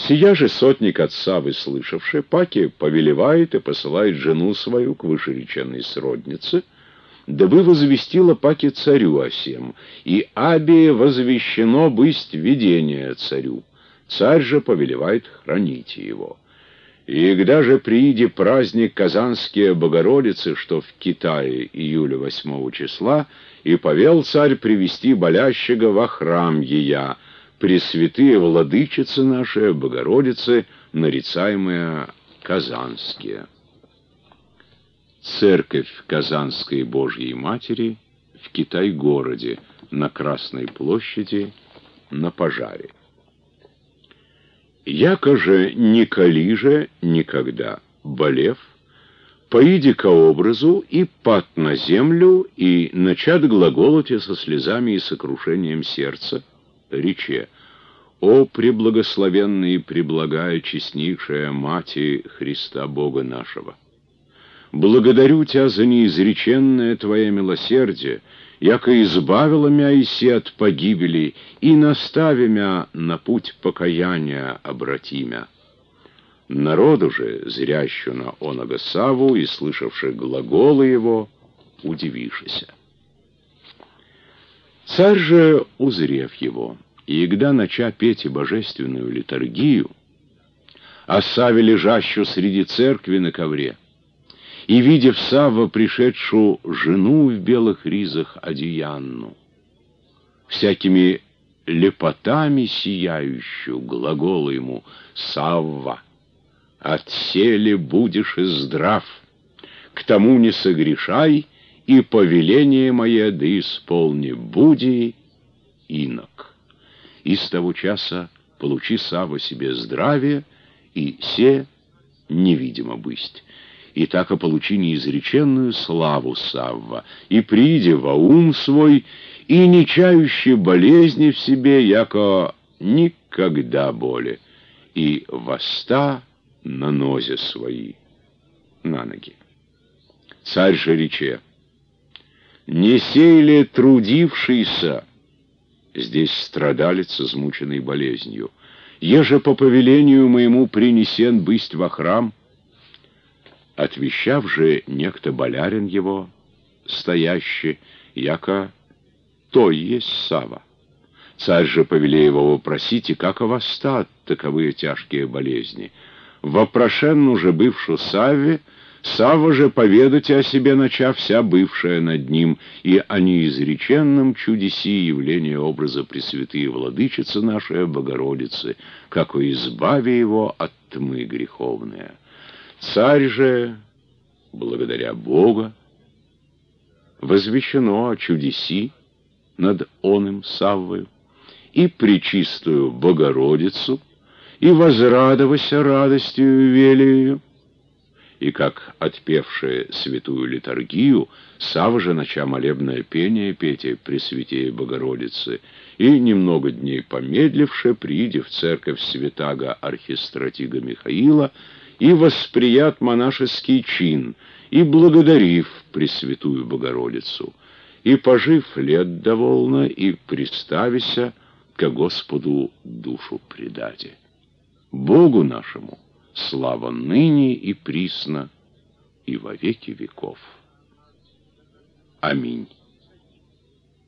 Сия же сотник от Саввы слышавший, паки повелевает и посылает жену свою к вышереченной сроднице, дабы возвестила паки царю о сем, и абе возвещено бысть видение царю. Царь же повелевает хранить его. И когда же прииде праздник Казанские Богородицы, что в Китае июля 8 числа, и повел царь привести болящего во храм ея, пресвятые владычицы наши, Богородицы, нарицаемые Казанские. Церковь Казанской Божьей Матери в Китай-городе, на Красной площади, на Пожаре. Яко же николи же никогда, болев, поиди ко образу и пад на землю, и начат глаголоте со слезами и сокрушением сердца, рече: «О преблагословенная и преблагая честнейшая Мати Христа Бога нашего! Благодарю Тебя за неизреченное Твое милосердие, яко избавила мя иси от погибели, и настави мя на путь покаяния обрати мя». Народу же, зрящу на оного Савву и слышавши глаголы его, удивишися. Царь же, узрев его, и егда нача петь и божественную литургию, о Савве, лежащую среди церкви на ковре, и, видев Савва, пришедшую жену в белых ризах одеянну, всякими лепотами сияющую, глагола ему: «Савва, отселе будешь и здрав, к тому не согрешай, и повеление мое да исполни, буди инок». И с того часа получи Савва себе здравие, и се невидимо бысть. И так и получи неизреченную славу Савва, и приди во ум свой, и не чающий болезни в себе, яко никогда боле, и восста на нозе свои, на ноги. Царь же рече: «Не сей ли трудившийся?» Здесь страдалец, измученный болезнью. «Еже по повелению моему принесен бысть во храм?» Отвещав же некто болярин его, стоящий, яко той есть Савва. Царь же повеле его вопросить, и как овоста таковые тяжкие болезни. Вопрошенну же бывшу Савве, Савва же поведать о себе начав вся бывшая над ним, и о неизреченном чудеси явления образа Пресвятые Владычицы нашей Богородицы, как о избаве его от тьмы греховные. Царь же, благодаря Бога, возвещено о чудеси над оным Саввою, и пречистую Богородицу, и возрадовася радостью велею. И как отпевшие святую литургию, Савва же нача молебное пение петя Пресвятее Богородицы, и немного дней помедливше, прииде в церковь святаго архистратига Михаила, и восприят монашеский чин, и благодарив Пресвятую Богородицу, и пожив лет довольно, и приставися ко Господу душу предаде. Богу нашему слава ныне и присно, и во веки веков. Аминь.